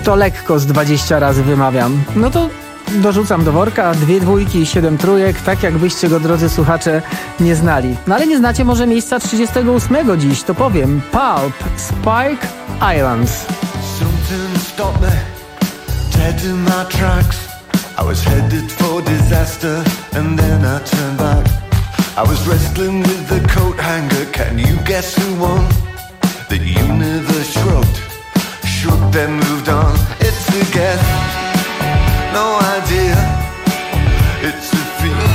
to lekko z dwadzieścia razy wymawiam. No to dorzucam do worka dwie dwójki i siedem trójek, tak jakbyście go, drodzy słuchacze, nie znali. No ale nie znacie może miejsca trzydziestego ósmego dziś, to powiem. Pulp, Spike Islands. Something stopped me, dead in my tracks. I was headed for disaster and then I turned back. I was wrestling with the coat hanger, can you guess who won? The universe shrugged, shook then moved on. It's a guess, no idea. It's a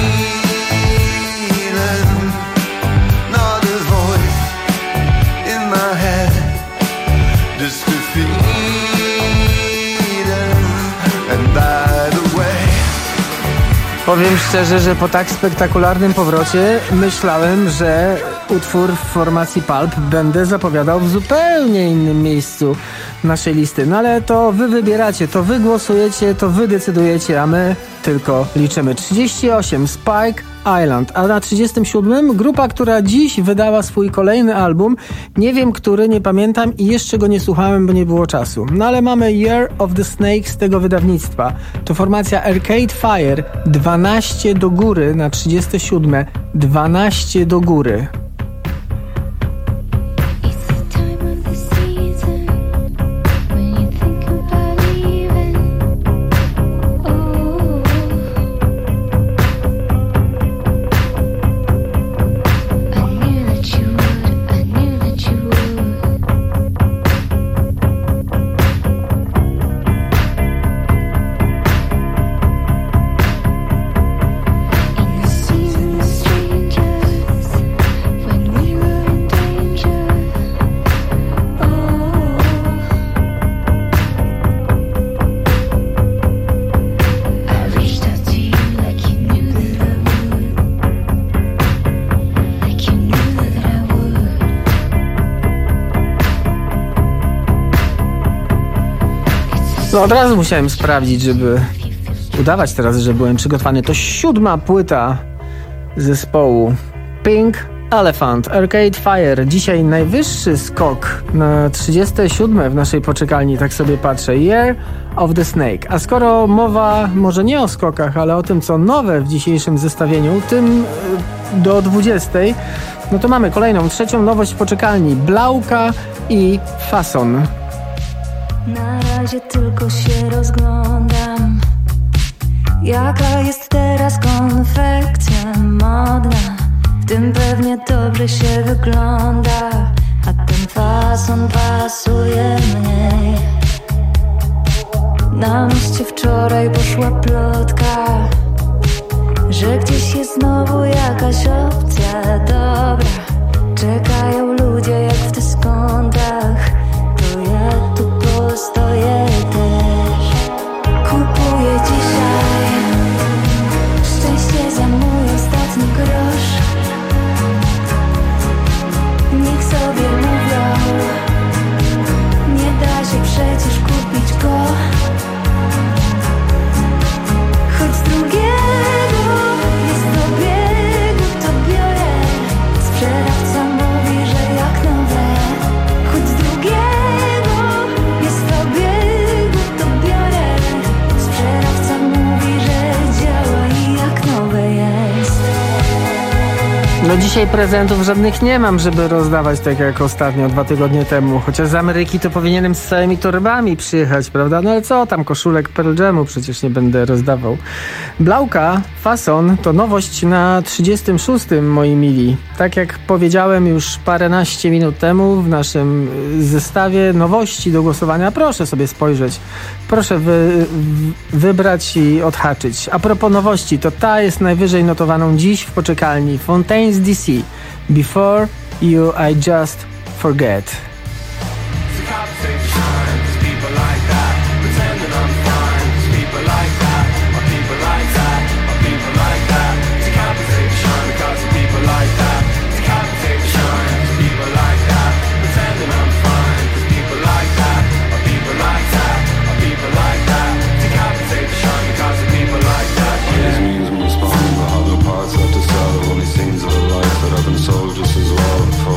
feeling, not a voice in my head. Just a feeling, and by the way, powiem szczerze, że po tak spektakularnym powrocie myślałem, że utwór w formacji Pulp będę zapowiadał w zupełnie innym miejscu naszej listy. No ale to wy wybieracie, to wy głosujecie, to wy decydujecie, a my tylko liczymy. trzydzieści osiem, Spike Island, a na trzydziestym siódmym grupa, która dziś wydała swój kolejny album. Nie wiem, który, nie pamiętam i jeszcze go nie słuchałem, bo nie było czasu. No ale mamy Year of the Snake z tego wydawnictwa. To formacja Arcade Fire, dwanaście do góry na trzydzieste siódme, dwanaście do góry. No od razu musiałem sprawdzić, żeby udawać teraz, że byłem przygotowany. To siódma płyta zespołu Pink Elephant, Arcade Fire. Dzisiaj najwyższy skok na trzydzieste siódme w naszej poczekalni, tak sobie patrzę. Year of the Snake. A skoro mowa może nie o skokach, ale o tym, co nowe w dzisiejszym zestawieniu, tym do dwudziestej, no to mamy kolejną, trzecią nowość w poczekalni. Blauka i Fason. Na razie tylko się rozglądam, jaka jest teraz konfekcja modna. W tym pewnie dobrze się wygląda, a ten fason pasuje mniej. Na mieście wczoraj poszła plotka, że gdzieś jest znowu jakaś opcja dobra. Czekają ludzie jak w dyskontach, to ja tu postoję też. Kupuję dzisiaj szczęście za mój ostatni grosz. Niech sobie mówią, nie da się przecież kupić go. Choć z drugiego jest do biegu, to biorę. Sprzedawca mówi, że jak nowe. Choć z drugiego jest do biegu, to biorę. Sprzedawca mówi, że działa i jak nowe jest. No dzisiaj prezentów żadnych nie mam, żeby rozdawać tak jak ostatnio, dwa tygodnie temu. Chociaż z Ameryki to powinienem z całymi torbami przyjechać, prawda? No ale co tam, koszulek Pearl Jamu przecież nie będę rozdawał. Blauka, Fason to nowość na trzydziestym szóstym, moi mili. Tak jak powiedziałem już paręnaście minut temu w naszym zestawie nowości do głosowania, proszę sobie spojrzeć. Proszę wy, wybrać i odhaczyć. A propos nowości, to ta jest najwyżej notowaną dziś w poczekalni. Fontaines D C. Before You I Just Forget.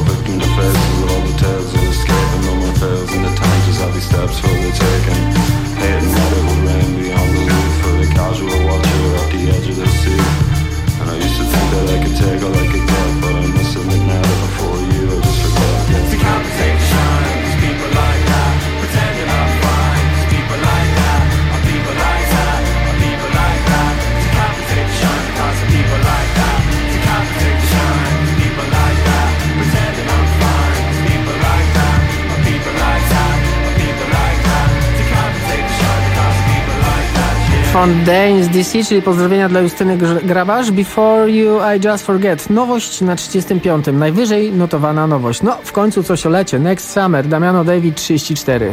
Steps for the taking. Fontaines D C, czyli pozdrowienia dla Justyny Grabarz. Before You I Just Forget. Nowość na trzydziestym piątym. Najwyżej notowana nowość. No, w końcu coś o lecie. Next Summer. Damiano David trzydzieści cztery.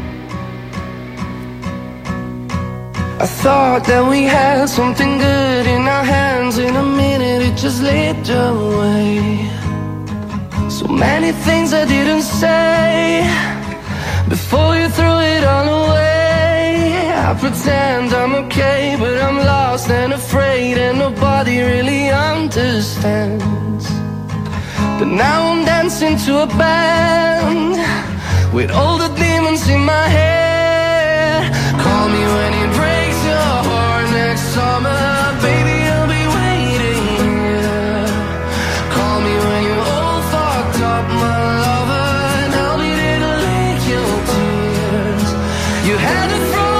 I thought that we had something good in our hands. In a minute it just slipped away. So many things I didn't say before you threw it all away. I pretend I'm okay, but I'm lost and afraid, and nobody really understands. But now I'm dancing to a band with all the demons in my head. Call me when it breaks your heart next summer, baby, I'll be waiting, yeah. Call me when you're all fucked up, my lover, and I'll be there to lick your tears. You had to throw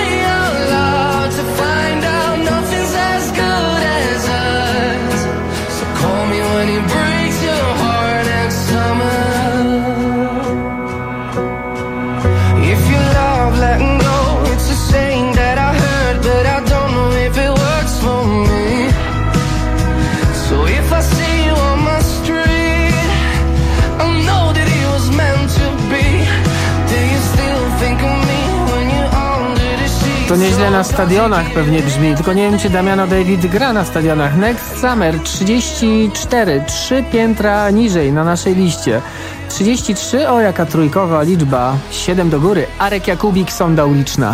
To nieźle na stadionach pewnie brzmi, tylko nie wiem, czy Damiano David gra na stadionach. Next Summer trzydzieści cztery, trzy piętra niżej na naszej liście. trzydzieści trzy, o jaka trójkowa liczba, siedem do góry. Arek Jakubik, Sonda uliczna.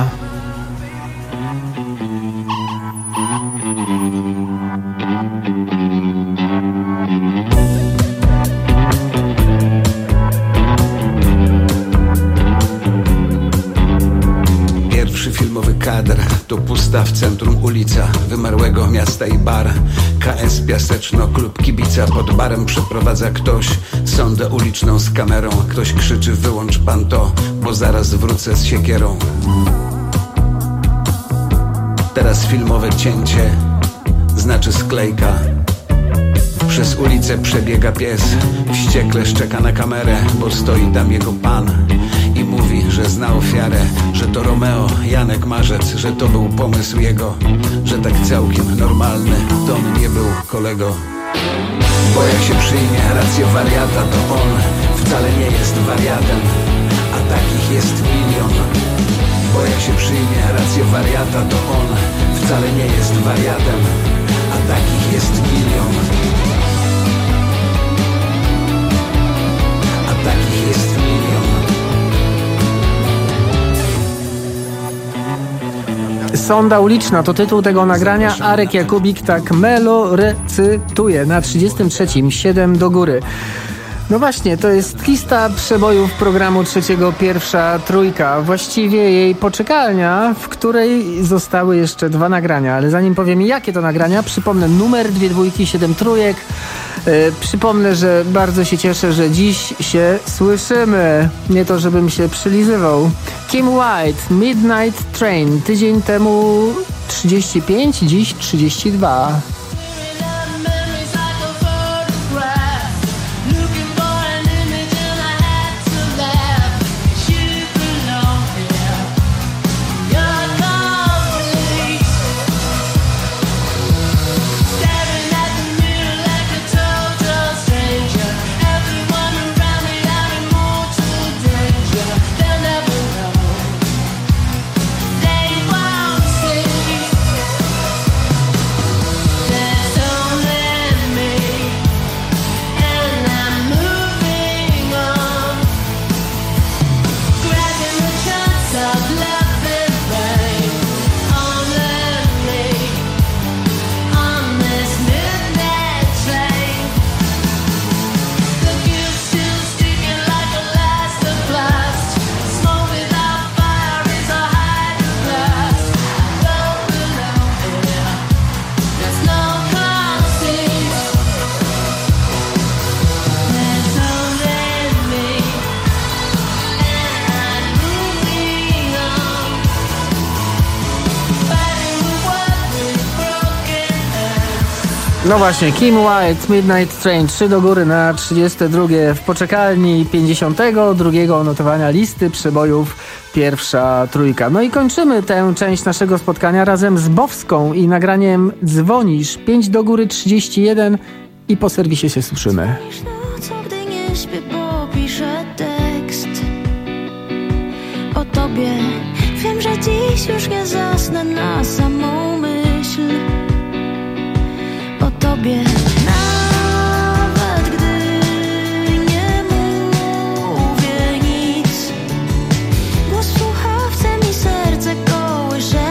Kadr to pusta w centrum ulica wymarłego miasta i bar. K S Piaseczno, klub kibica. Pod barem przeprowadza ktoś sondę uliczną z kamerą. Ktoś krzyczy: wyłącz pan to, bo zaraz wrócę z siekierą. Teraz filmowe cięcie, znaczy sklejka. Przez ulicę przebiega pies, wściekle szczeka na kamerę, bo stoi tam jego pan i mówi, że zna ofiarę, że to Romeo, Janek Marzec, że to był pomysł jego, że tak całkiem normalny to on nie był kolego. Bo jak się przyjmie rację wariata, to on wcale nie jest wariatem, a takich jest milion. Bo jak się przyjmie rację wariata, to on wcale nie jest wariatem, a takich jest milion. A takich jest milion. Sonda uliczna to tytuł tego nagrania. Arek Jakubik tak melo recytuje. Na trzydziestym trzecim, siedem do góry. No właśnie, to jest lista przebojów programu trzeciego, pierwsza trójka. Właściwie jej poczekalnia, w której zostały jeszcze dwa nagrania. Ale zanim powiem, jakie to nagrania, przypomnę numer, dwie dwójki, siedem trójek. Yy, przypomnę, że bardzo się cieszę, że dziś się słyszymy. Nie to, żebym się przylizywał. Kim White, Midnight Train. Tydzień temu trzydzieści pięć, dziś trzydzieści dwa. They won't see. No właśnie, Kim Wilde, Midnight Train, trzy do góry na trzydzieste drugie w poczekalni pięćdziesiątego drugiego notowania listy przebojów pierwsza trójka. No i kończymy tę część naszego spotkania razem z Bowską i nagraniem Dzwonisz, pięć do góry trzydzieści jeden i po serwisie się słyszymy. Co gdy nie śpię, bo piszę tekst o tobie. Wiem, że dziś już nie zasnę na samą myśl o tobie. Nawet gdy nie mówię nic, głos w słuchawce mi serce kołysze.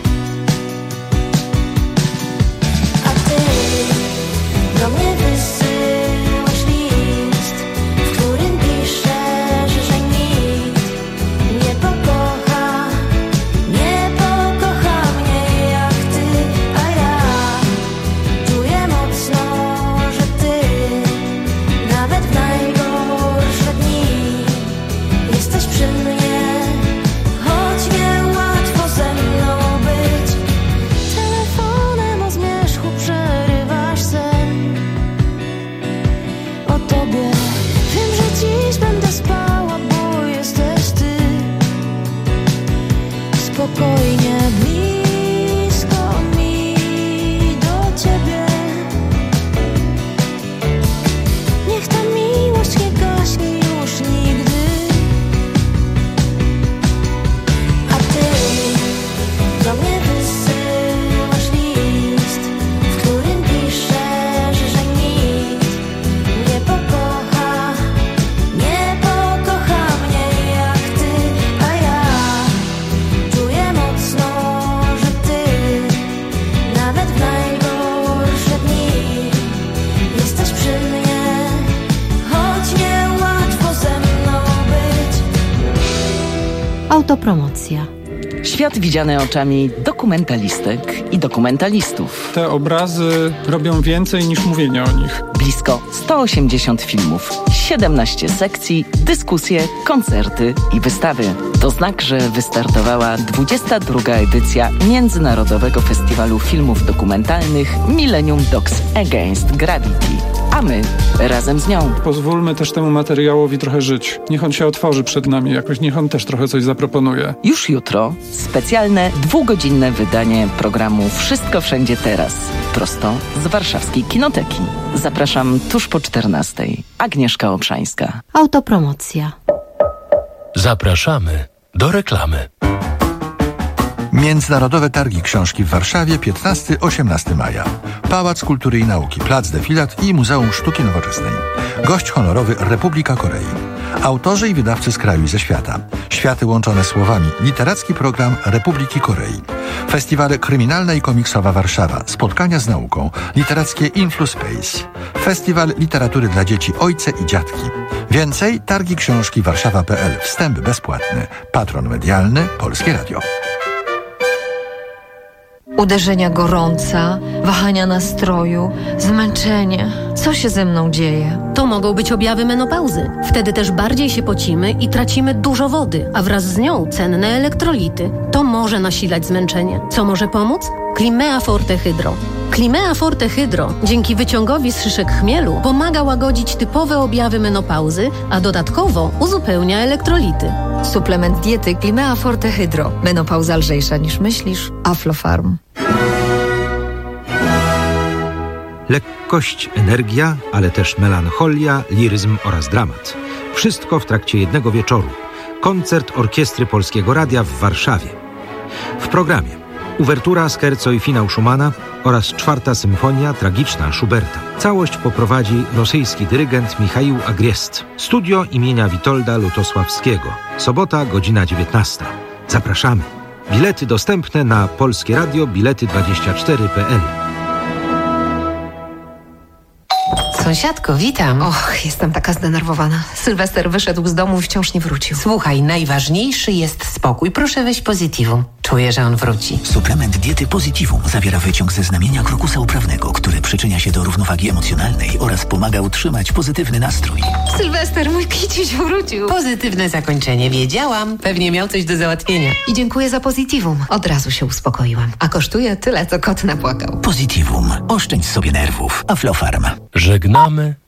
A ty do mnie wysyłasz list, w którym piszesz, że nikt nie pokocha, nie pokocha mnie jak ty, a ja czuję mocno, że ty nawet w najgorsze dni jesteś przy mnie, choć niełatwo ze mną być. Telefonem o zmierzchu przerywasz sen o tobie. Wiem, że dziś będę spała, bo jesteś ty. Spokojnie, blisko mi do ciebie. Niech ta miłość nie gaśnie już nigdy. A ty do mnie wysyłasz list, w którym piszesz, że nikt nie pokocha, nie pokocha mnie jak ty, a ja czuję mocno, że ty nawet w najgorsze dni jesteś przy mnie, choć niełatwo ze mną być. Autopromocja. Świat widziany oczami dokumentalistek i dokumentalistów. Te obrazy robią więcej niż mówienie o nich. Blisko sto osiemdziesiąt filmów, siedemnaście sekcji, dyskusje, koncerty i wystawy. To znak, że wystartowała dwudziesta druga edycja Międzynarodowego Festiwalu Filmów Dokumentalnych Millennium Docs Against Gravity. A my razem z nią. Pozwólmy też temu materiałowi trochę żyć. Niech on się otworzy przed nami jakoś, niech on też trochę coś zaproponuje. Już jutro specjalne dwugodzinne wydanie programu Wszystko Wszędzie Teraz. Prosto z warszawskiej Kinoteki. Zapraszam tuż po czternastej. Agnieszka Obszańska. Autopromocja. Zapraszamy do reklamy. Międzynarodowe Targi Książki w Warszawie piętnastego do osiemnastego maja. Pałac Kultury i Nauki, Plac Defilat i Muzeum Sztuki Nowoczesnej. Gość honorowy Republika Korei. Autorzy i wydawcy z kraju i ze świata. Światy łączone słowami. Literacki program Republiki Korei. Festiwale Kryminalna i Komiksowa Warszawa. Spotkania z nauką. Literackie InfluSpace. Festiwal Literatury dla Dzieci Ojce i Dziadki. Więcej targi książki warszawa kropka pe el. Wstęp bezpłatny. Patron medialny Polskie Radio. Uderzenia gorąca, wahania nastroju, zmęczenie. Co się ze mną dzieje? To mogą być objawy menopauzy. Wtedy też bardziej się pocimy i tracimy dużo wody, a wraz z nią cenne elektrolity. To może nasilać zmęczenie. Co może pomóc? Climea Forte Hydro. Climea Forte Hydro dzięki wyciągowi z szyszek chmielu pomaga łagodzić typowe objawy menopauzy, a dodatkowo uzupełnia elektrolity. Suplement diety Climea Forte Hydro. Menopauza lżejsza niż myślisz. Aflofarm. Lekkość, energia, ale też melancholia, liryzm oraz dramat. Wszystko w trakcie jednego wieczoru. Koncert Orkiestry Polskiego Radia w Warszawie. W programie uwertura, scherzo i finał Schumana oraz czwarta symfonia tragiczna Schuberta. Całość poprowadzi rosyjski dyrygent Michaił Agriest. Studio imienia Witolda Lutosławskiego. Sobota, godzina dziewiętnasta. Zapraszamy. Bilety dostępne na Polskie Radio Bilety dwadzieścia cztery kropka pe el. Sąsiadko, witam. Och, jestem taka zdenerwowana. Sylwester wyszedł z domu i wciąż nie wrócił. Słuchaj, najważniejszy jest spokój. Proszę weź Positivum. Czujesz? Czuję, że on wróci. Suplement diety Positivum zawiera wyciąg ze znamienia krokusa uprawnego, który przyczynia się do równowagi emocjonalnej oraz pomaga utrzymać pozytywny nastrój. Sylwester, mój kiciuś wrócił. Pozytywne zakończenie, wiedziałam. Pewnie miał coś do załatwienia. I dziękuję za Positivum. Od razu się uspokoiłam. A kosztuje tyle, co kot napłakał. Positivum. Oszczędź sobie nerwów. Aflofarm. Żegnamy